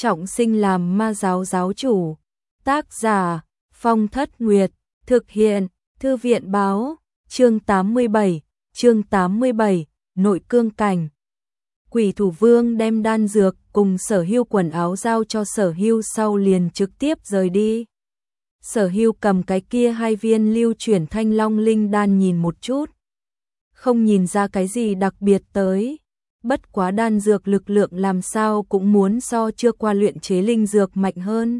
trọng sinh làm ma giáo giáo chủ. Tác giả Phong Thất Nguyệt, thực hiện Thư viện báo, chương 87, nội cương cảnh. Quỷ Thủ Vương đem đan dược cùng Sở Hưu quần áo giao cho Sở Hưu sau liền trực tiếp rời đi. Sở Hưu cầm cái kia 2 viên lưu chuyển thanh long linh đan nhìn một chút. Không nhìn ra cái gì đặc biệt tới. Bất quá đan dược lực lượng làm sao cũng muốn so chưa qua luyện chế linh dược mạnh hơn.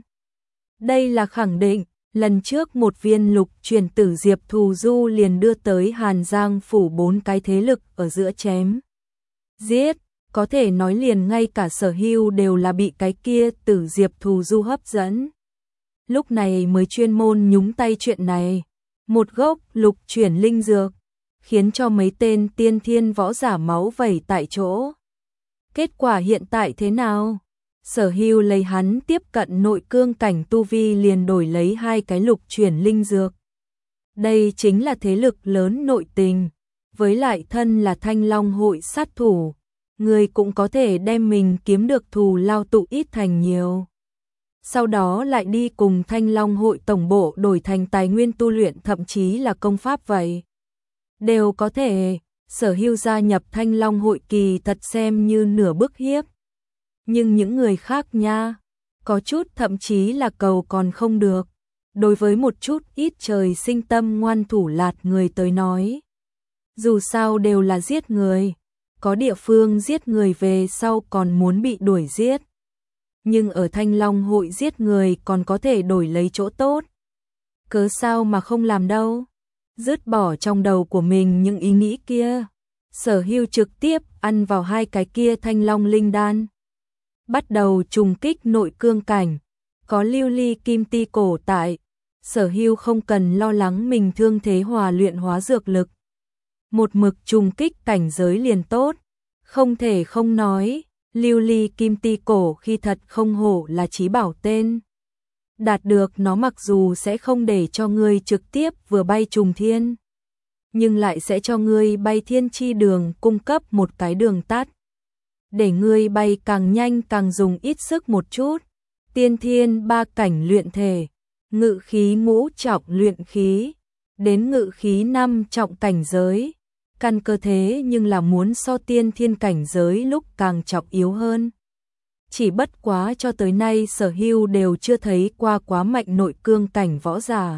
Đây là khẳng định, lần trước một viên lục truyền tử Diệp Thù Du liền đưa tới Hàn Giang phủ 4 cái thế lực ở giữa chém giết, có thể nói liền ngay cả Sở Hưu đều là bị cái kia tử Diệp Thù Du hấp dẫn. Lúc này mới chuyên môn nhúng tay chuyện này, một gốc lục chuyển linh dược, khiến cho mấy tên tiên thiên võ giả máu vẩy tại chỗ. Kết quả hiện tại thế nào? Sở Hưu lấy hắn tiếp cận nội cương cảnh tu vi liền đổi lấy 2 cái lục chuyển linh dược. Đây chính là thế lực lớn nội tình, với lại thân là Thanh Long hội sát thủ, người cũng có thể đem mình kiếm được thù lao tụ ít thành nhiều. Sau đó lại đi cùng Thanh Long hội tổng bộ đổi thành tài nguyên tu luyện thậm chí là công pháp vậy. Đều có thể, Sở Hưu gia nhập Thanh Long hội kỳ thật xem như nửa bức hiếp. Nhưng những người khác nha, có chút thậm chí là cầu còn không được. Đối với một chút ít trời sinh tâm ngoan thủ lạt người tới nói, dù sao đều là giết người, có địa phương giết người về sau còn muốn bị đuổi giết. Nhưng ở Thanh Long hội giết người còn có thể đổi lấy chỗ tốt. Cớ sao mà không làm đâu? Dứt bỏ trong đầu của mình những ý nghĩ kia, Sở Hưu trực tiếp ăn vào 2 cái kia thanh long linh đan. Bắt đầu trùng kích nội cương cảnh, có lưu ly kim ti cổ tại, Sở Hưu không cần lo lắng mình thương thế hòa luyện hóa dược lực. Một mực trùng kích cảnh giới liền tốt, không thể không nói, lưu ly kim ti cổ khi thật không hổ là chí bảo tên. Đạt được nó mặc dù sẽ không để cho ngươi trực tiếp vừa bay trùng thiên, nhưng lại sẽ cho ngươi bay thiên chi đường cung cấp một cái đường tắt. Để ngươi bay càng nhanh càng dùng ít sức một chút. Tiên thiên 3 cảnh luyện thể, ngự khí ngũ trọng luyện khí, đến ngự khí 5 trọng cảnh giới. Căn cơ thế nhưng là muốn so tiên thiên cảnh giới lúc càng trọng yếu hơn. Chỉ bất quá cho tới nay Sở Hưu đều chưa thấy qua quá mạnh nội cương cảnh võ giả.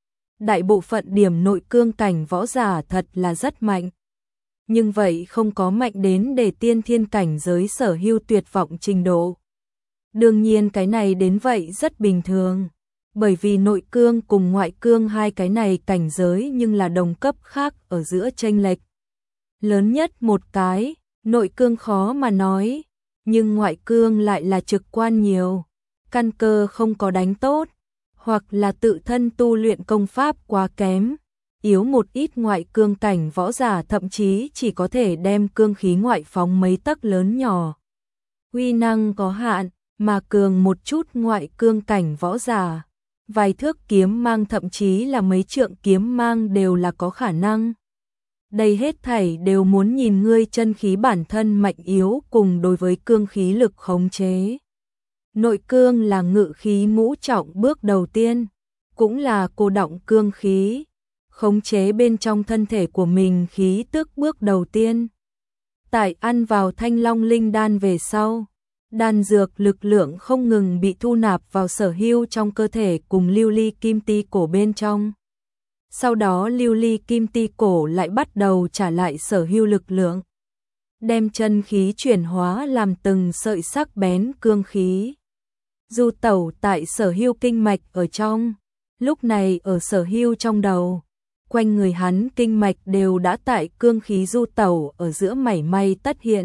Đại bộ phận điểm nội cương cảnh võ giả thật là rất mạnh. Nhưng vậy không có mạnh đến để tiên thiên cảnh giới Sở Hưu tuyệt vọng trình độ. Đương nhiên cái này đến vậy rất bình thường. Bởi vì nội cương cùng ngoại cương 2 cái này cảnh giới nhưng là đồng cấp khác ở giữa chênh lệch. Lớn nhất một cái, nội cương khó mà nói. Nhưng ngoại cương lại là trực quan nhiều, căn cơ không có đánh tốt, hoặc là tự thân tu luyện công pháp quá kém, yếu một ít ngoại cương cảnh võ giả thậm chí chỉ có thể đem cương khí ngoại phóng mấy tấc lớn nhỏ. Uy năng có hạn, mà cường một chút ngoại cương cảnh võ giả, vài thước kiếm mang thậm chí là mấy trượng kiếm mang đều là có khả năng. Đây hết thảy đều muốn nhìn ngươi chân khí bản thân mạnh yếu cùng đối với cương khí lực khống chế. Nội cương là ngự khí ngũ trọng bước đầu tiên, cũng là cô đọng cương khí, khống chế bên trong thân thể của mình khí tức bước đầu tiên. Tại ăn vào thanh long linh đan về sau, đan dược lực lượng không ngừng bị thu nạp vào Sở Hưu trong cơ thể cùng lưu ly kim ti cổ bên trong. Sau đó lưu ly kim ti cổ lại bắt đầu trả lại Sở Hưu lực lượng, đem chân khí chuyển hóa làm từng sợi sắc bén cương khí. Du tẩu tại Sở Hưu kinh mạch ở trong, lúc này ở Sở Hưu trong đầu, quanh người hắn kinh mạch đều đã tại cương khí du tẩu ở giữa mảy may tất hiện.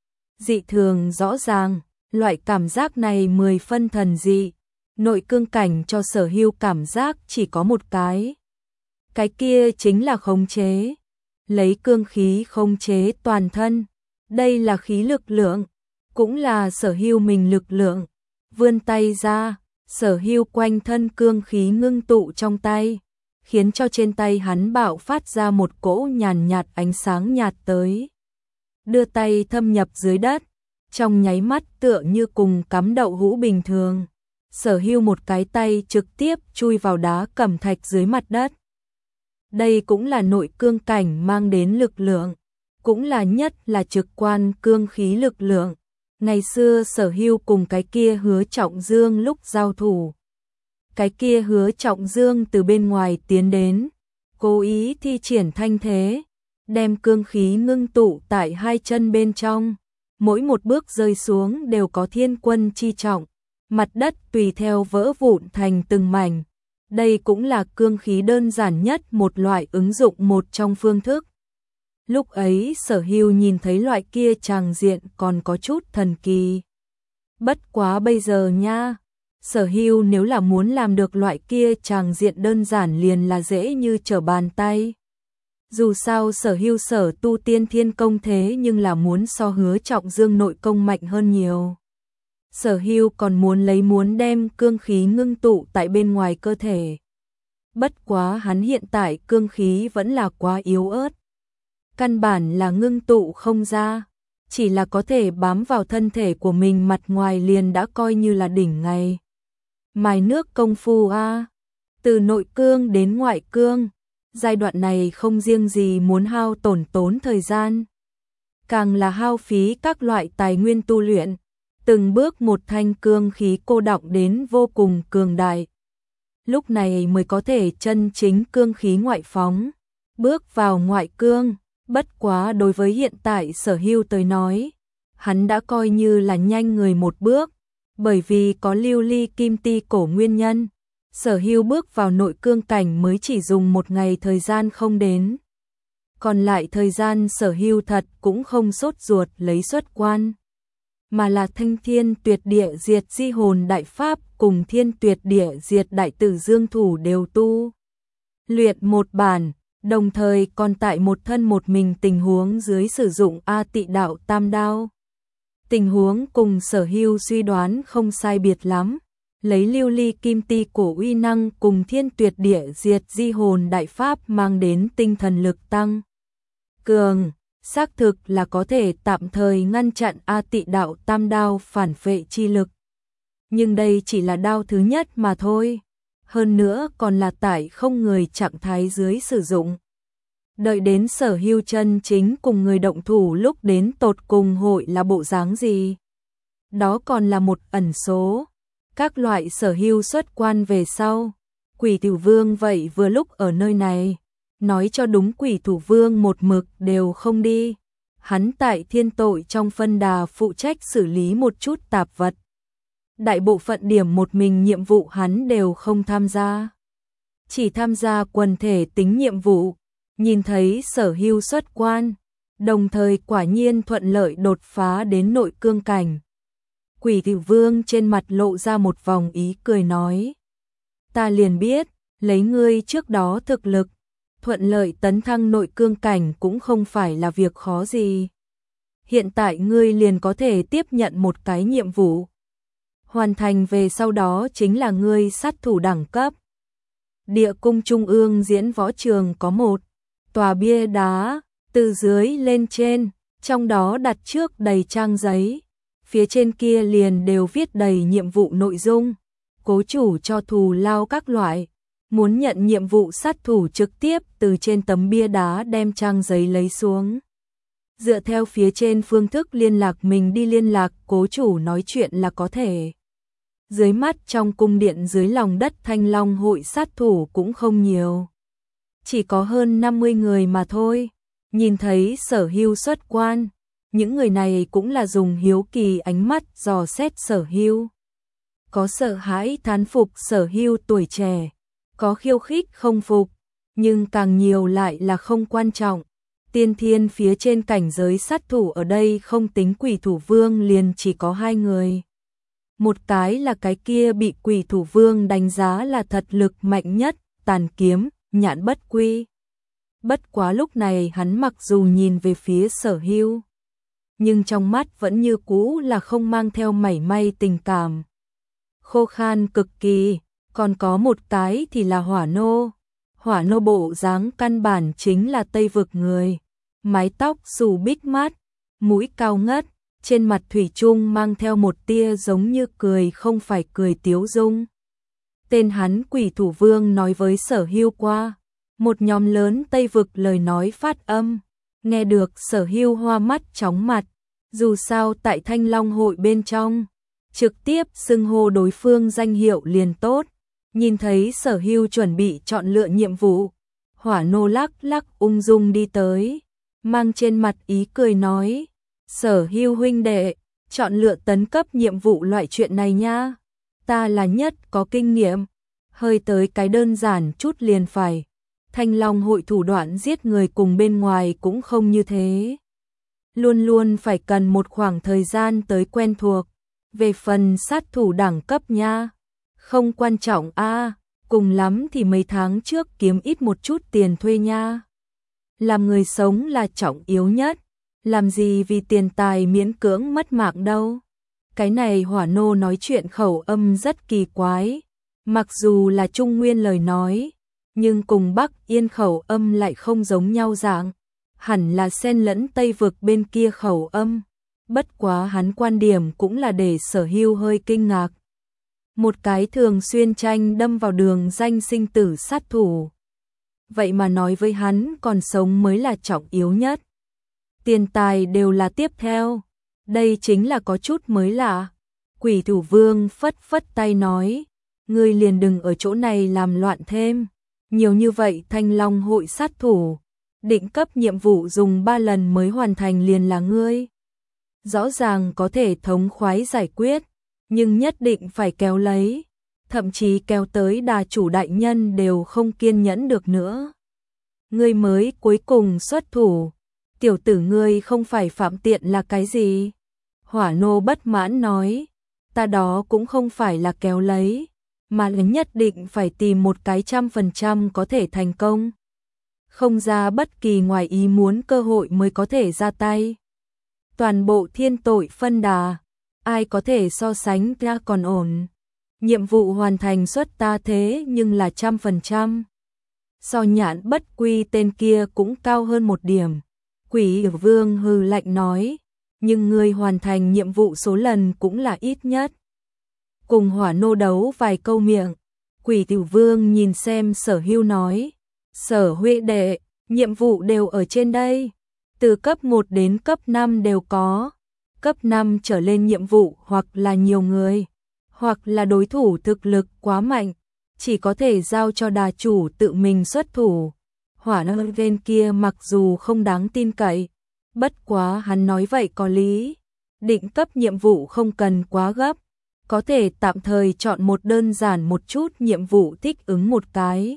Dị thường rõ ràng, loại cảm giác này 10 phân thần dị, nội cương cảnh cho Sở Hưu cảm giác chỉ có một cái. Cái kia chính là khống chế, lấy cương khí khống chế toàn thân, đây là khí lực lượng, cũng là Sở Hưu mình lực lượng. Vươn tay ra, Sở Hưu quanh thân cương khí ngưng tụ trong tay, khiến cho trên tay hắn bạo phát ra một cỗ nhàn nhạt ánh sáng nhạt tới. Đưa tay thâm nhập dưới đất, trong nháy mắt tựa như cùng cắm đậu hũ bình thường. Sở Hưu một cái tay trực tiếp chui vào đá cẩm thạch dưới mặt đất. Đây cũng là nội cương cảnh mang đến lực lượng, cũng là nhất là trực quan cương khí lực lượng. Ngày xưa Sở Hưu cùng cái kia Hứa Trọng Dương lúc giao thủ. Cái kia Hứa Trọng Dương từ bên ngoài tiến đến, cố ý thi triển thanh thế, đem cương khí ngưng tụ tại hai chân bên trong. Mỗi một bước rơi xuống đều có thiên quân chi trọng, mặt đất tùy theo vỡ vụn thành từng mảnh. Đây cũng là cương khí đơn giản nhất một loại ứng dụng một trong phương thức. Lúc ấy Sở Hưu nhìn thấy loại kia tràng diện còn có chút thần kỳ. Bất quá bây giờ nha, Sở Hưu nếu là muốn làm được loại kia tràng diện đơn giản liền là dễ như trở bàn tay. Dù sao Sở Hưu sở tu tiên thiên công thế nhưng là muốn so Hứa Trọng Dương nội công mạnh hơn nhiều. Sở Hưu còn muốn đem cương khí ngưng tụ tại bên ngoài cơ thể. Bất quá hắn hiện tại cương khí vẫn là quá yếu ớt. Căn bản là ngưng tụ không ra, chỉ là có thể bám vào thân thể của mình mặt ngoài liền đã coi như là đỉnh ngày. Mài nước công phu a, từ nội cương đến ngoại cương, giai đoạn này không riêng gì muốn hao tốn thời gian, càng là hao phí các loại tài nguyên tu luyện, từng bước một thanh cương khí cô đọng đến vô cùng cường đại. Lúc này mới có thể chân chính cương khí ngoại phóng, bước vào ngoại cương. Bất quá đối với hiện tại Sở Hưu tới nói, hắn đã coi như là nhanh người một bước, bởi vì có lưu ly kim ti cổ nguyên nhân. Sở Hưu bước vào nội cương cảnh mới chỉ dùng một ngày thời gian không đến. Còn lại thời gian Sở Hưu thật cũng không sốt ruột lấy xuất quan, mà là thanh thiên tuyệt địa diệt di hồn đại pháp cùng thiên tuyệt địa diệt đại tử dương thủ đều tu luyện một bản. Đồng thời còn tại một thân một mình tình huống dưới sử dụng A Tị Đạo Tam Đao. Tình huống cùng Sở Hưu suy đoán không sai biệt lắm, lấy lưu ly kim ti cổ uy năng cùng thiên tuyệt địa diệt di hồn đại pháp mang đến tinh thần lực tăng cường, xác thực là có thể tạm thời ngăn chặn A Tị Đạo Tam Đao phản phệ chi lực. Nhưng đây chỉ là đao thứ nhất mà thôi. Hơn nữa còn là tại không người trạng thái dưới sử dụng. Đợi đến Sở Hưu chân chính cùng người động thủ lúc đến tột cùng hội là bộ dáng gì. Đó còn là một ẩn số. Các loại Sở Hưu xuất quan về sau. Quỷ Thủ Vương vậy vừa lúc ở nơi này. Nói cho đúng Quỷ Thủ Vương một mực đều không đi. Hắn tại thiên tội trong phân đà phụ trách xử lý một chút tạp vật. Đại bộ phận điểm một mình nhiệm vụ hắn đều không tham gia. Chỉ tham gia quần thể tính nhiệm vụ, nhìn thấy Sở Hưu xuất quan, đồng thời quả nhiên thuận lợi đột phá đến nội cương cảnh. Quỷ Thủ Vương trên mặt lộ ra một vòng ý cười nói. Ta liền biết, lấy ngươi trước đó thực lực, thuận lợi tấn thăng nội cương cảnh cũng không phải là việc khó gì. Hiện tại ngươi liền có thể tiếp nhận một cái nhiệm vụ. Hoàn thành về sau đó chính là ngươi sát thủ đẳng cấp. Địa cung trung ương diễn võ trường có một tòa bia đá, từ dưới lên trên, trong đó đặt trước đầy trang giấy. Phía trên kia liền đều viết đầy nhiệm vụ nội dung, cố chủ cho thù lao các loại. Muốn nhận nhiệm vụ sát thủ trực tiếp từ trên tấm bia đá đem trang giấy lấy xuống. Dựa theo phía trên phương thức liên lạc mình đi liên lạc cố chủ nói chuyện là có thể. Dưới mắt trong cung điện dưới lòng đất Thanh Long hội sát thủ cũng không nhiều. Chỉ có hơn 50 người mà thôi. Nhìn thấy Sở Hưu xuất quan, những người này cũng là dùng hiếu kỳ ánh mắt dò xét Sở Hưu. Có sợ hãi thán phục Sở Hưu tuổi trẻ, có khiêu khích không phục, nhưng càng nhiều lại là không quan trọng. Tiên thiên phía trên cảnh giới sát thủ ở đây không tính Quỷ Thủ Vương liền chỉ có 2 người. Một cái là cái kia bị Quỷ Thủ Vương đánh giá là thật lực mạnh nhất, Tàn Kiếm, Nhạn Bất Quy. Bất quá lúc này hắn mặc dù nhìn về phía Sở Hưu, nhưng trong mắt vẫn như cũ là không mang theo mảy may tình cảm. Khô khan cực kỳ, còn có một cái thì là Hỏa Nô. Hỏa Nô bộ dáng căn bản chính là Tây vực người, mái tóc xù bích mát, mũi cao ngất, trên mặt thủy chung mang theo một tia giống như cười không phải cười tiếu dung. Tên hắn Quỷ Thủ Vương nói với Sở Hưu qua, một nhóm lớn Tây vực lời nói phát âm, nghe được Sở Hưu hoa mắt chóng mặt, dù sao tại Thanh Long hội bên trong, trực tiếp xưng hô đối phương danh hiệu liền tốt. Nhìn thấy Sở Hưu chuẩn bị chọn lựa nhiệm vụ, Hỏa Nô lắc lắc ung dung đi tới, mang trên mặt ý cười nói, Sở Hưu huynh đệ, chọn lựa tấn cấp nhiệm vụ loại chuyện này nha, ta là nhất có kinh nghiệm, hơi tới cái đơn giản chút liền phải. Thanh Long hội thủ đoạn giết người cùng bên ngoài cũng không như thế. Luôn luôn phải cần một khoảng thời gian tới quen thuộc. Về phần sát thủ đẳng cấp nha, không quan trọng a, cùng lắm thì mấy tháng trước kiếm ít một chút tiền thuê nha. Làm người sống là trọng yếu nhất, làm gì vì tiền tài miễn cưỡng mất mạng đâu. Cái này Hỏa Nô nói chuyện khẩu âm rất kỳ quái, mặc dù là Trung Nguyên lời nói, nhưng cùng Bắc Yên khẩu âm lại không giống nhau dạng, hẳn là xen lẫn Tây vực bên kia khẩu âm. Bất quá hắn quan điểm cũng là để Sở Hưu hơi kinh ngạc. Một cái thường xuyên tranh đâm vào đường danh sinh tử sát thủ. Vậy mà nói với hắn còn sống mới là trọng yếu nhất. Tiền tài đều là tiếp theo. Đây chính là có chút mới lạ. Quỷ Thủ Vương phất phất tay nói, ngươi liền đừng ở chỗ này làm loạn thêm. Nhiều như vậy Thanh Long hội sát thủ, định cấp nhiệm vụ dùng 3 lần mới hoàn thành liền là ngươi. Rõ ràng có thể thống khoái giải quyết, nhưng nhất định phải kéo lấy, thậm chí kéo tới đà chủ đại nhân đều không kiên nhẫn được nữa. Ngươi mới cuối cùng xuất thủ, tiểu tử ngươi không phải phạm tiện là cái gì? Hỏa Nô bất mãn nói, ta đó cũng không phải là kéo lấy, mà là nhất định phải tìm một cái 100% có thể thành công. Không ra bất kỳ ngoài ý muốn cơ hội mới có thể ra tay. Toàn bộ thiên tội phân đà, ai có thể so sánh ra còn ổn. Nhiệm vụ hoàn thành suất ta thế nhưng là 100%. So Nhạn Bất Quy tên kia cũng cao hơn một điểm. Quỷ Vương hừ lạnh nói, nhưng người hoàn thành nhiệm vụ số lần cũng là ít nhất. Cùng Hỏa Nô đấu vài câu miệng, Quỷ Tiểu Vương nhìn xem Sở Hưu nói, Sở huynh đệ, nhiệm vụ đều ở trên đây. Từ cấp 1 đến cấp 5 đều có. Cấp 5 trở lên nhiệm vụ hoặc là nhiều người, hoặc là đối thủ thực lực quá mạnh, chỉ có thể giao cho đà chủ tự mình xuất thủ. Hỏa Nô bên kia mặc dù không đáng tin cậy, bất quá hắn nói vậy có lý. Định cấp nhiệm vụ không cần quá gấp, có thể tạm thời chọn một đơn giản một chút nhiệm vụ thích ứng một cái.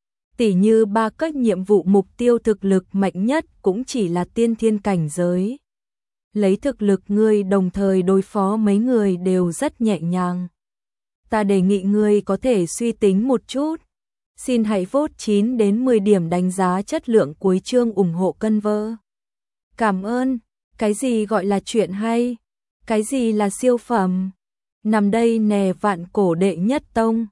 Tỉ như 3 cấp nhiệm vụ mục tiêu thực lực mạnh nhất cũng chỉ là tiên thiên cảnh giới. Lấy thực lực ngươi đồng thời đối phó mấy người đều rất nhẹ nhàng. Ta đề nghị ngươi có thể suy tính một chút. Xin hãy vote 9 đến 10 điểm đánh giá chất lượng cuối chương ủng hộ cân vơ. Cảm ơn. Cái gì gọi là chuyện hay? Cái gì là siêu phẩm? Nằm đây nè Vạn Cổ đệ nhất tông.